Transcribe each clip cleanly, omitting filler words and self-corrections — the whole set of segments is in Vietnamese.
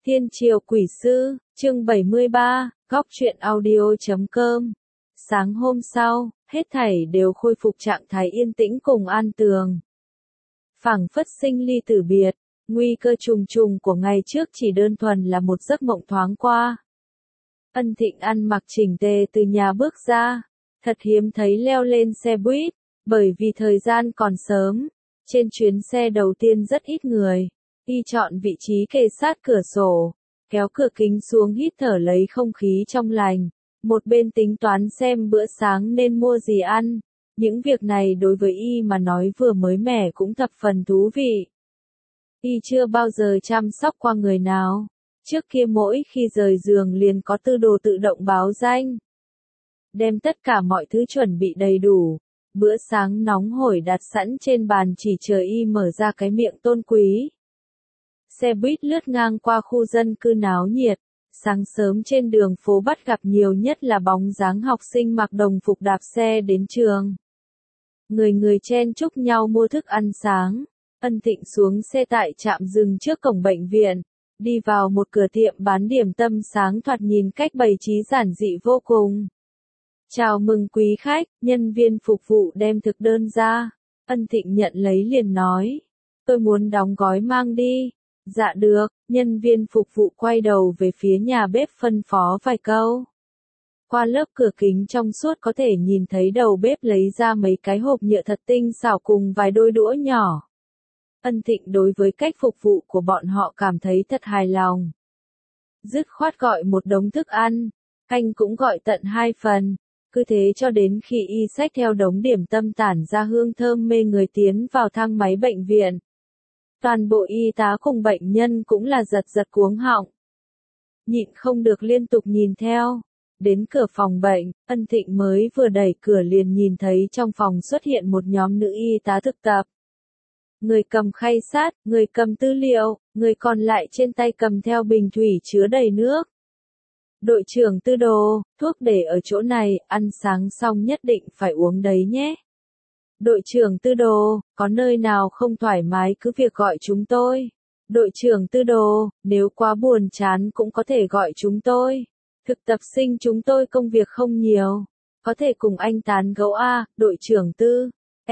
Thiên Triều Quỷ Sư, chương 73, góc truyện audio.com. Sáng hôm sau, hết thảy đều khôi phục trạng thái yên tĩnh cùng an tường. Phảng phất sinh ly tử biệt, nguy cơ trùng trùng của ngày trước chỉ đơn thuần là một giấc mộng thoáng qua. Ân Thịnh ăn mặc chỉnh tề từ nhà bước ra, thật hiếm thấy leo lên xe buýt, bởi vì thời gian còn sớm. Trên chuyến xe đầu tiên rất ít người. Y chọn vị trí kề sát cửa sổ, kéo cửa kính xuống hít thở lấy không khí trong lành, một bên tính toán xem bữa sáng nên mua gì ăn. Những việc này đối với Y mà nói vừa mới mẻ cũng thập phần thú vị. Y chưa bao giờ chăm sóc qua người nào, trước kia mỗi khi rời giường liền có tư đồ tự động báo danh. Đem tất cả mọi thứ chuẩn bị đầy đủ, bữa sáng nóng hổi đặt sẵn trên bàn chỉ chờ Y mở ra cái miệng tôn quý. Xe buýt lướt ngang qua khu dân cư náo nhiệt, sáng sớm trên đường phố bắt gặp nhiều nhất là bóng dáng học sinh mặc đồng phục đạp xe đến trường. Người người chen chúc nhau mua thức ăn sáng. Ân Thịnh xuống xe tại trạm dừng trước cổng bệnh viện, đi vào một cửa tiệm bán điểm tâm sáng thoạt nhìn cách bày trí giản dị vô cùng. Chào mừng quý khách, nhân viên phục vụ đem thực đơn ra. Ân Thịnh nhận lấy liền nói, tôi muốn đóng gói mang đi. Dạ được, nhân viên phục vụ quay đầu về phía nhà bếp phân phó vài câu. Qua lớp cửa kính trong suốt có thể nhìn thấy đầu bếp lấy ra mấy cái hộp nhựa thật tinh xảo cùng vài đôi đũa nhỏ. Ân Thịnh đối với cách phục vụ của bọn họ cảm thấy thật hài lòng. Dứt khoát gọi một đống thức ăn, canh cũng gọi tận 2 phần, cứ thế cho đến khi Y xách theo đống điểm tâm tản ra hương thơm mê người tiến vào thang máy bệnh viện. Toàn bộ y tá cùng bệnh nhân cũng là giật giật cuống họng. Nhịn không được liên tục nhìn theo. Đến cửa phòng bệnh, Ân Thịnh mới vừa đẩy cửa liền nhìn thấy trong phòng xuất hiện một nhóm nữ y tá thực tập. Người cầm khay sát, người cầm tư liệu, người còn lại trên tay cầm theo bình thủy chứa đầy nước. Đội trưởng Tư Đồ, thuốc để ở chỗ này, ăn sáng xong nhất định phải uống đấy nhé. Đội trưởng Tư Đồ, có nơi nào không thoải mái cứ việc gọi chúng tôi. Đội trưởng Tư Đồ, nếu quá buồn chán cũng có thể gọi chúng tôi. Thực tập sinh chúng tôi công việc không nhiều. Có thể cùng anh tán gẫu a, đội trưởng Tư.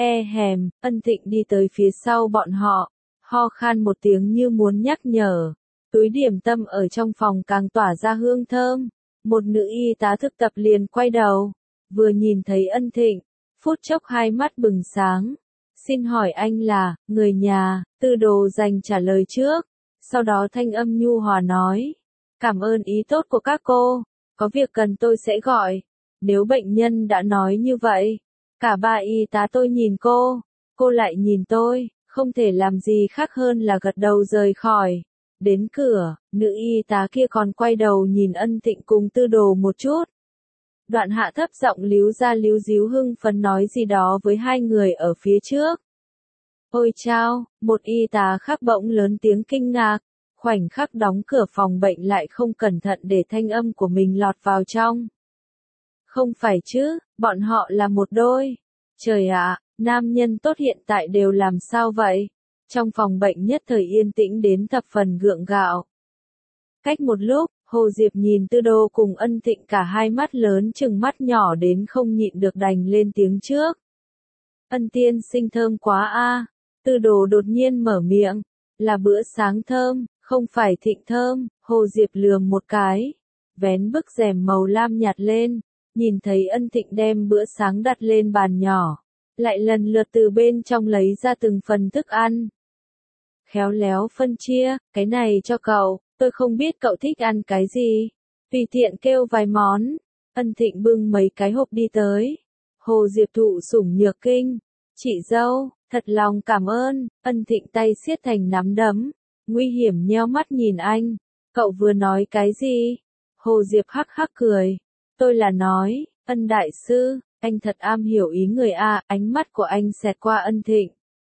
Ân Thịnh đi tới phía sau bọn họ, ho khan một tiếng như muốn nhắc nhở. Túi điểm tâm ở trong phòng càng tỏa ra hương thơm. Một nữ y tá thực tập liền quay đầu, vừa nhìn thấy Ân Thịnh, phút chốc hai mắt bừng sáng. Xin hỏi anh là, người nhà, Tư Đồ dành trả lời trước. Sau đó thanh âm nhu hòa nói, cảm ơn ý tốt của các cô, có việc cần tôi sẽ gọi. Nếu bệnh nhân đã nói như vậy, cả ba y tá tôi nhìn cô lại nhìn tôi, không thể làm gì khác hơn là gật đầu rời khỏi. Đến cửa, nữ y tá kia còn quay đầu nhìn Ân Thịnh cùng Tư Đồ một chút. Đoạn hạ thấp giọng líu ra líu díu hưng phấn nói gì đó với hai người ở phía trước. Ôi chao, một y tá khác bỗng lớn tiếng kinh ngạc, khoảnh khắc đóng cửa phòng bệnh lại không cẩn thận để thanh âm của mình lọt vào trong. Không phải chứ, bọn họ là một đôi. Trời ạ, nam nhân tốt hiện tại đều làm sao vậy? Trong phòng bệnh nhất thời yên tĩnh đến thập phần gượng gạo. Cách một lúc, Hồ Diệp nhìn Tư Đồ cùng Ân Thịnh cả hai mắt lớn chừng mắt nhỏ đến không nhịn được đành lên tiếng trước. Ân tiên sinh thơm quá a. Tư Đồ đột nhiên mở miệng. Là bữa sáng thơm, không phải Thịnh thơm. Hồ Diệp lườm một cái. Vén bức rèm màu lam nhạt lên. Nhìn thấy Ân Thịnh đem bữa sáng đặt lên bàn nhỏ. Lại lần lượt từ bên trong lấy ra từng phần thức ăn. Khéo léo phân chia, cái này cho cậu, tôi không biết cậu thích ăn cái gì. Tùy tiện kêu vài món. Ân Thịnh bưng mấy cái hộp đi tới. Hồ Diệp thụ sủng nhược kinh. Chị dâu, thật lòng cảm ơn. Ân Thịnh tay siết thành nắm đấm. Nguy hiểm nheo mắt nhìn anh. Cậu vừa nói cái gì? Hồ Diệp hắc hắc cười. Tôi là nói, Ân đại sư, anh thật am hiểu ý người a. Ánh mắt của anh xẹt qua Ân Thịnh.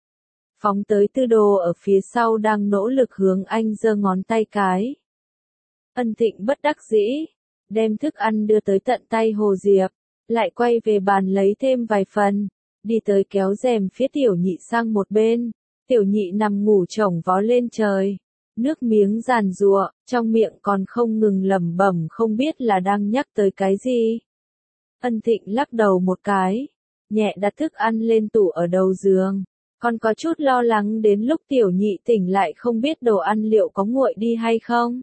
Phóng tới Tư Đồ ở phía sau đang nỗ lực hướng anh giơ ngón tay cái. Ân Thịnh bất đắc dĩ, đem thức ăn đưa tới tận tay Hồ Diệp, lại quay về bàn lấy thêm vài phần, đi tới kéo rèm phía tiểu nhị sang một bên, tiểu nhị nằm ngủ chồng vó lên trời, nước miếng giàn giụa, trong miệng còn không ngừng lẩm bẩm không biết là đang nhắc tới cái gì. Ân Thịnh lắc đầu một cái, nhẹ đặt thức ăn lên tủ ở đầu giường, còn có chút lo lắng đến lúc tiểu nhị tỉnh lại không biết đồ ăn liệu có nguội đi hay không.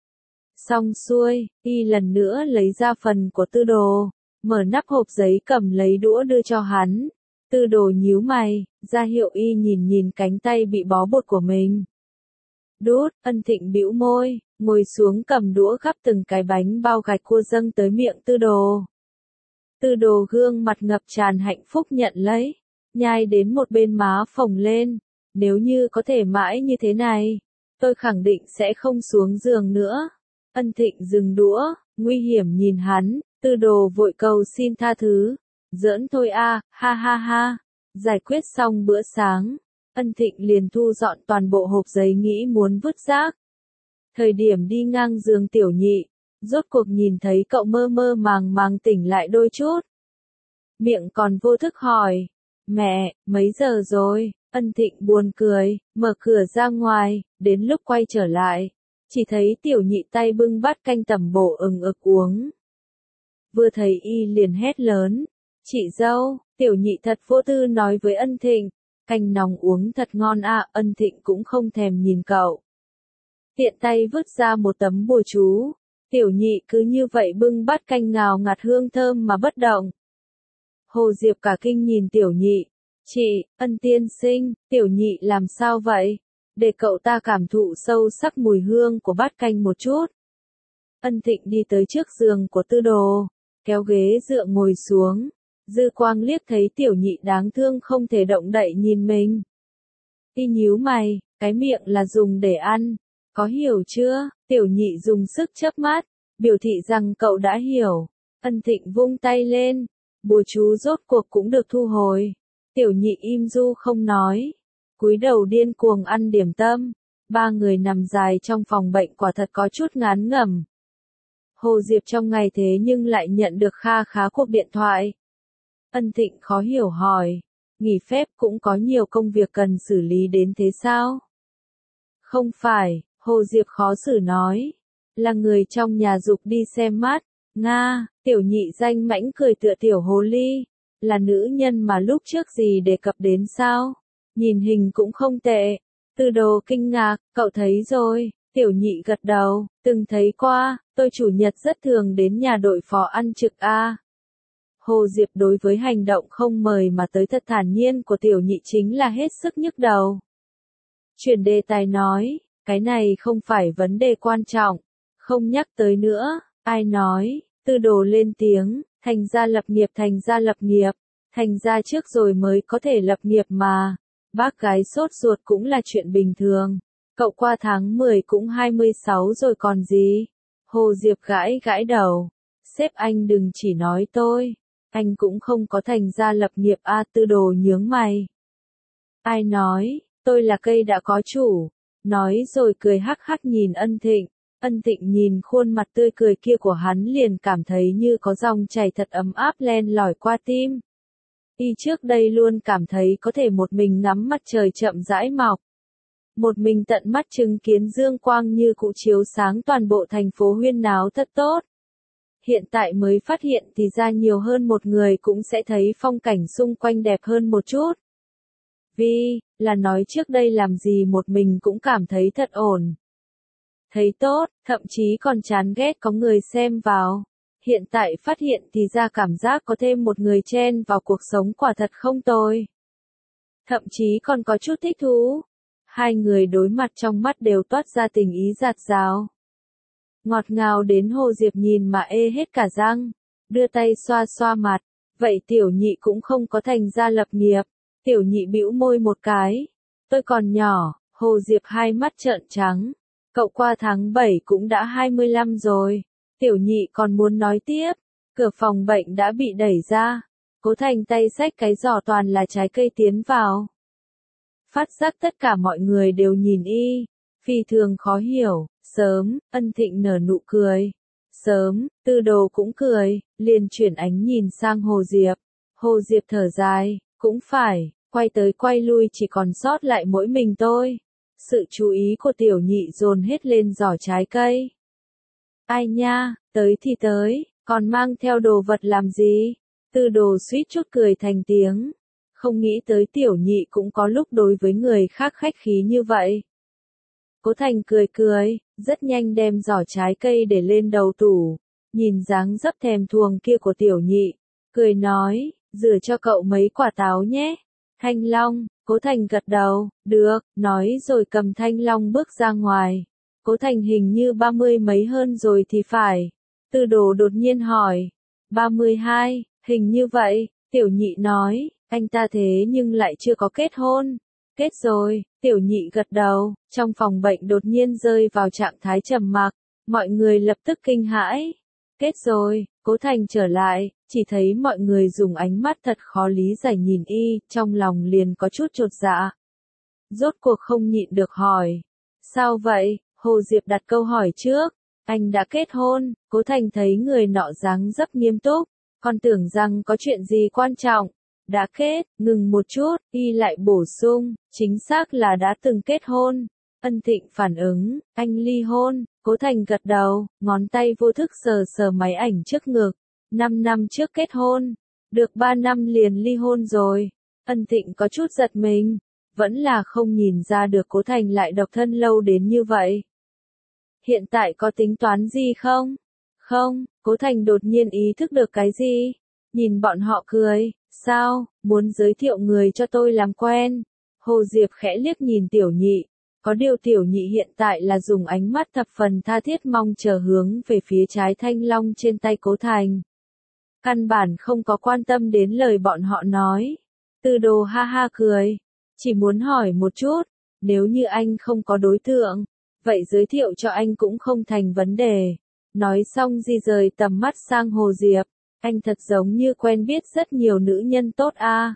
Xong xuôi, y lần nữa lấy ra phần của Tư Đồ, mở nắp hộp giấy cầm lấy đũa đưa cho hắn. Tư Đồ nhíu mày, ra hiệu y nhìn nhìn cánh tay bị bó bột của mình. Đút, Ân Thịnh bĩu môi, ngồi xuống cầm đũa gắp từng cái bánh bao gạch cua dâng tới miệng Tư Đồ. Tư Đồ gương mặt ngập tràn hạnh phúc nhận lấy, nhai đến một bên má phồng lên. Nếu như có thể mãi như thế này, tôi khẳng định sẽ không xuống giường nữa. Ân Thịnh dừng đũa, nguy hiểm nhìn hắn, Tư Đồ vội cầu xin tha thứ. Giỡn thôi a, ha ha ha. Giải quyết xong bữa sáng, Ân Thịnh liền thu dọn toàn bộ hộp giấy nghĩ muốn vứt rác. Thời điểm đi ngang giường tiểu nhị, rốt cuộc nhìn thấy cậu mơ mơ màng màng tỉnh lại đôi chút. Miệng còn vô thức hỏi, mẹ, mấy giờ rồi? Ân Thịnh buồn cười, mở cửa ra ngoài, đến lúc quay trở lại, chỉ thấy tiểu nhị tay bưng bát canh tẩm bổ ừng ực uống. Vừa thấy y liền hét lớn, chị dâu, tiểu nhị thật vô tư nói với Ân Thịnh, canh nóng uống thật ngon à, Ân Thịnh cũng không thèm nhìn cậu. Tiện tay vứt ra một tấm bùa chú, tiểu nhị cứ như vậy bưng bát canh ngào ngạt hương thơm mà bất động. Hồ Diệp cả kinh nhìn tiểu nhị, chị, Ân tiên sinh, tiểu nhị làm sao vậy? Để cậu ta cảm thụ sâu sắc mùi hương của bát canh một chút. Ân Thịnh đi tới trước giường của Tư Đồ, kéo ghế dựa ngồi xuống, dư quang liếc thấy tiểu nhị đáng thương không thể động đậy nhìn mình. Y nhíu mày, cái miệng là dùng để ăn, có hiểu chưa? Tiểu nhị dùng sức chớp mắt, biểu thị rằng cậu đã hiểu. Ân Thịnh vung tay lên, bùa chú rốt cuộc cũng được thu hồi. Tiểu nhị im du không nói, cúi đầu điên cuồng ăn điểm tâm. Ba người nằm dài trong phòng bệnh quả thật có chút ngán ngẩm. Hồ Diệp trong ngày thế nhưng lại nhận được kha khá cuộc điện thoại. Ân Thịnh khó hiểu hỏi, nghỉ phép cũng có nhiều công việc cần xử lý đến thế sao? Không phải, Hồ Diệp khó xử nói, là người trong nhà giục đi xem mắt. Nga, tiểu nhị danh mãnh cười tựa tiểu hồ ly, là nữ nhân mà lúc trước gì đề cập đến sao? Nhìn hình cũng không tệ. Tư Đồ kinh ngạc, cậu thấy rồi, tiểu nhị gật đầu, từng thấy qua, tôi chủ nhật rất thường đến nhà đội phó ăn trực a. Hồ Diệp đối với hành động không mời mà tới thật thản nhiên của tiểu nhị chính là hết sức nhức đầu. Chuyển đề tài nói, cái này không phải vấn đề quan trọng, không nhắc tới nữa. Ai nói? Tư Đồ lên tiếng, thành ra lập nghiệp, thành ra trước rồi mới có thể lập nghiệp mà. Bác gái sốt ruột cũng là chuyện bình thường. Cậu qua tháng 10 cũng 26 rồi còn gì? Hồ Diệp gãi gãi đầu. Sếp anh đừng chỉ nói tôi. Anh cũng không có thành ra lập nghiệp a. Tư Đồ nhướng mày. Ai nói, tôi là cây đã có chủ. Nói rồi cười hắc hắc nhìn Ân Thịnh. Ân Thịnh nhìn khuôn mặt tươi cười kia của hắn liền cảm thấy như có dòng chảy thật ấm áp len lỏi qua tim. Y trước đây luôn cảm thấy có thể một mình ngắm mặt trời chậm rãi mọc. Một mình tận mắt chứng kiến dương quang như cụ chiếu sáng toàn bộ thành phố huyên náo thật tốt. Hiện tại mới phát hiện thì ra nhiều hơn một người cũng sẽ thấy phong cảnh xung quanh đẹp hơn một chút. Vì, là nói trước đây làm gì một mình cũng cảm thấy thật ổn. Thấy tốt, thậm chí còn chán ghét có người xem vào. Hiện tại phát hiện thì ra cảm giác có thêm một người chen vào cuộc sống quả thật không tồi. Thậm chí còn có chút thích thú. Hai người đối mặt trong mắt đều toát ra tình ý dạt dào. Ngọt ngào đến Hồ Diệp nhìn mà ê hết cả răng. Đưa tay xoa xoa mặt. Vậy tiểu nhị cũng không có thành ra lập nghiệp. Tiểu nhị bĩu môi một cái. Tôi còn nhỏ. Hồ Diệp hai mắt trợn trắng. Cậu qua tháng 7 cũng đã 25 rồi. Tiểu nhị còn muốn nói tiếp. Cửa phòng bệnh đã bị đẩy ra. Cố Thành tay xách cái giỏ toàn là trái cây tiến vào. Phát giác tất cả mọi người đều nhìn y. Phi thường khó hiểu. Sớm, Ân Thịnh nở nụ cười. Sớm, Tư Đồ cũng cười. Liền chuyển ánh nhìn sang Hồ Diệp. Hồ Diệp thở dài. Cũng phải, quay tới quay lui chỉ còn sót lại mỗi mình tôi. Sự chú ý của tiểu nhị dồn hết lên giỏ trái cây. Ai nha, tới thì tới, còn mang theo đồ vật làm gì? Tư đồ suýt chút cười thành tiếng. Không nghĩ tới tiểu nhị cũng có lúc đối với người khác khách khí như vậy. Cố Thành cười cười, rất nhanh đem giỏ trái cây để lên đầu tủ, nhìn dáng dấp thèm thuồng kia của tiểu nhị, cười nói, rửa cho cậu mấy quả táo nhé. Thanh long, Cố Thành gật đầu, được, nói rồi cầm thanh long bước ra ngoài. Cố Thành hình như 30 mấy hơn rồi thì phải. Tư đồ đột nhiên hỏi, 32, hình như vậy, tiểu nhị nói, anh ta thế nhưng lại chưa có kết hôn. Kết rồi, tiểu nhị gật đầu, trong phòng bệnh đột nhiên rơi vào trạng thái trầm mặc, mọi người lập tức kinh hãi. Kết rồi, Cố Thành trở lại, chỉ thấy mọi người dùng ánh mắt thật khó lý giải nhìn y, trong lòng liền có chút chột dạ. Rốt cuộc không nhịn được hỏi. Sao vậy? Hồ Diệp đặt câu hỏi trước. Anh đã kết hôn, Cố Thành thấy người nọ dáng dấp nghiêm túc, còn tưởng rằng có chuyện gì quan trọng. Đã kết, ngừng một chút, y lại bổ sung, chính xác là đã từng kết hôn. Ân Thịnh phản ứng, anh ly hôn, Cố Thành gật đầu, ngón tay vô thức sờ sờ máy ảnh trước ngực. 5 năm trước kết hôn, được 3 năm liền ly hôn rồi. Ân Thịnh có chút giật mình, vẫn là không nhìn ra được Cố Thành lại độc thân lâu đến như vậy. Hiện tại có tính toán gì không? Không, Cố Thành đột nhiên ý thức được cái gì? Nhìn bọn họ cười, sao, muốn giới thiệu người cho tôi làm quen? Hồ Diệp khẽ liếc nhìn tiểu nhị, có điều tiểu nhị hiện tại là dùng ánh mắt thập phần tha thiết mong chờ hướng về phía trái thanh long trên tay Cố Thành. Căn bản không có quan tâm đến lời bọn họ nói. Tư đồ ha ha cười, chỉ muốn hỏi một chút, nếu như anh không có đối tượng, vậy giới thiệu cho anh cũng không thành vấn đề. Nói xong di rời tầm mắt sang Hồ Diệp, anh thật giống như quen biết rất nhiều nữ nhân tốt a.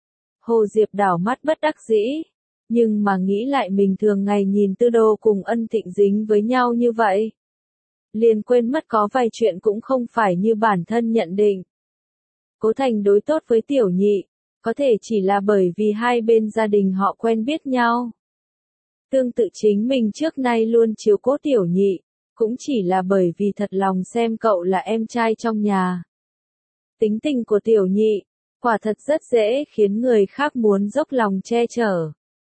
Hồ Diệp đảo mắt bất đắc dĩ, nhưng mà nghĩ lại mình thường ngày nhìn Tư Đồ cùng Ân Thịnh dính với nhau như vậy. Liền quên mất có vài chuyện cũng không phải như bản thân nhận định. Cố Thành đối tốt với tiểu nhị, có thể chỉ là bởi vì hai bên gia đình họ quen biết nhau. Tương tự chính mình trước nay luôn chiếu cố tiểu nhị, cũng chỉ là bởi vì thật lòng xem cậu là em trai trong nhà. Tính tình của tiểu nhị, quả thật rất dễ khiến người khác muốn dốc lòng che chở.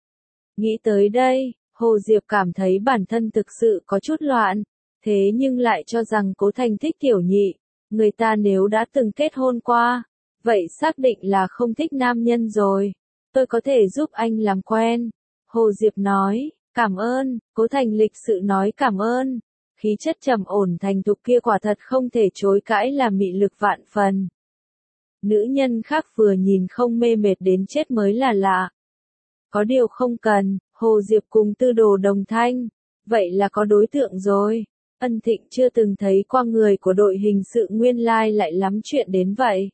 Nghĩ tới đây, Hồ Diệp cảm thấy bản thân thực sự có chút loạn, thế nhưng lại cho rằng Cố Thành thích tiểu nhị, người ta nếu đã từng kết hôn qua, vậy xác định là không thích nam nhân rồi. Tôi có thể giúp anh làm quen. Hồ Diệp nói, cảm ơn, Cố Thành lịch sự nói cảm ơn. Khí chất trầm ổn thành thục kia quả thật không thể chối cãi là mị lực vạn phần. Nữ nhân khác vừa nhìn không mê mệt đến chết mới là lạ. Có điều không cần, Hồ Diệp cùng Tư Đồ đồng thanh, vậy là có đối tượng rồi. Ân Thịnh chưa từng thấy qua người của đội hình sự nguyên lai lại lắm chuyện đến vậy.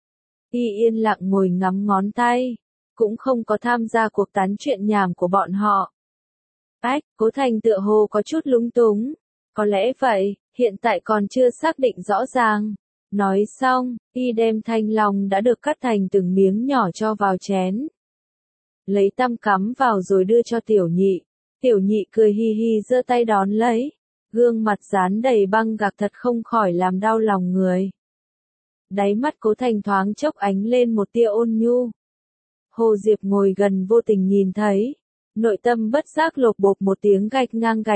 Y yên lặng ngồi ngắm ngón tay, cũng không có tham gia cuộc tán chuyện nhảm của bọn họ. Ách, Cố Thành tựa hồ có chút lúng túng. Có lẽ vậy, hiện tại còn chưa xác định rõ ràng. Nói xong, y đem thanh long đã được cắt thành từng miếng nhỏ cho vào chén. Lấy tăm cắm vào rồi đưa cho tiểu nhị. Tiểu nhị cười hi hi giơ tay đón lấy. Gương mặt dán đầy băng gạc thật không khỏi làm đau lòng người. Đáy mắt Cố Thành thoáng chốc ánh lên một tia ôn nhu. Hồ Diệp ngồi gần vô tình nhìn thấy. Nội tâm bất giác lột bột một tiếng gạch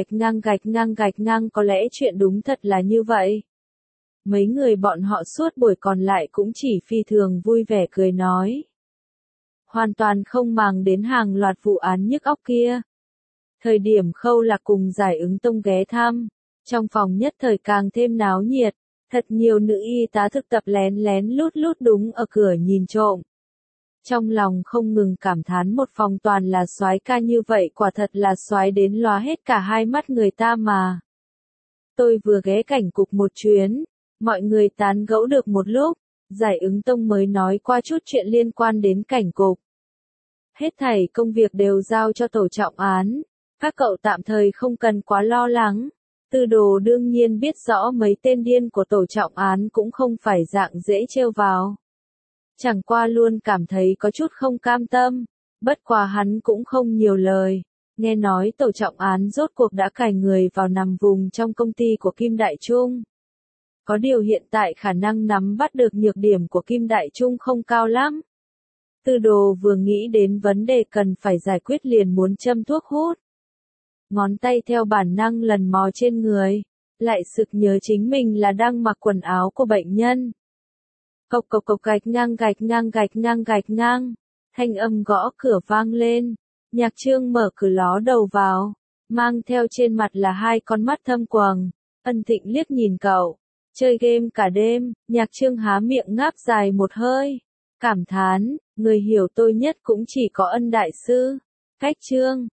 ngang có lẽ chuyện đúng thật là như vậy. Mấy người bọn họ suốt buổi còn lại cũng chỉ phi thường vui vẻ cười nói. Hoàn toàn không màng đến hàng loạt vụ án nhức óc kia. Thời điểm Khâu Lạc cùng Giải Ứng Tông ghé thăm, trong phòng nhất thời càng thêm náo nhiệt, thật nhiều nữ y tá thực tập lén lén lút lút đúng ở cửa nhìn trộm. Trong lòng không ngừng cảm thán một phòng toàn là soái ca như vậy quả thật là soái đến lóa hết cả hai mắt người ta mà. Tôi vừa ghé cảnh cục một chuyến, mọi người tán gẫu được một lúc, Giải Ứng Tông mới nói qua chút chuyện liên quan đến cảnh cục. Hết thảy công việc đều giao cho tổ trọng án, các cậu tạm thời không cần quá lo lắng. Tư Đồ đương nhiên biết rõ mấy tên điên của tổ trọng án cũng không phải dạng dễ trêu vào. Chẳng qua luôn cảm thấy có chút không cam tâm, bất quá hắn cũng không nhiều lời, Nghe nói tổ trọng án rốt cuộc đã cài người vào nằm vùng trong công ty của Kim Đại Trung. Có điều hiện tại khả năng nắm bắt được nhược điểm của Kim Đại Trung không cao lắm. Tư Đồ vừa nghĩ đến vấn đề cần phải giải quyết liền muốn châm thuốc hút. Ngón tay theo bản năng lần mò trên người, lại sực nhớ chính mình là đang mặc quần áo của bệnh nhân. Cộc cộc cộc gạch ngang gạch ngang gạch ngang gạch ngang, thanh âm gõ cửa vang lên, Nhạc Trương mở cửa ló đầu vào, mang theo trên mặt là hai con mắt thâm quầng. Ân Thịnh liếc nhìn cậu, chơi game cả đêm, Nhạc Trương há miệng ngáp dài một hơi, cảm thán, người hiểu tôi nhất cũng chỉ có Ân đại sư. Cách Trương,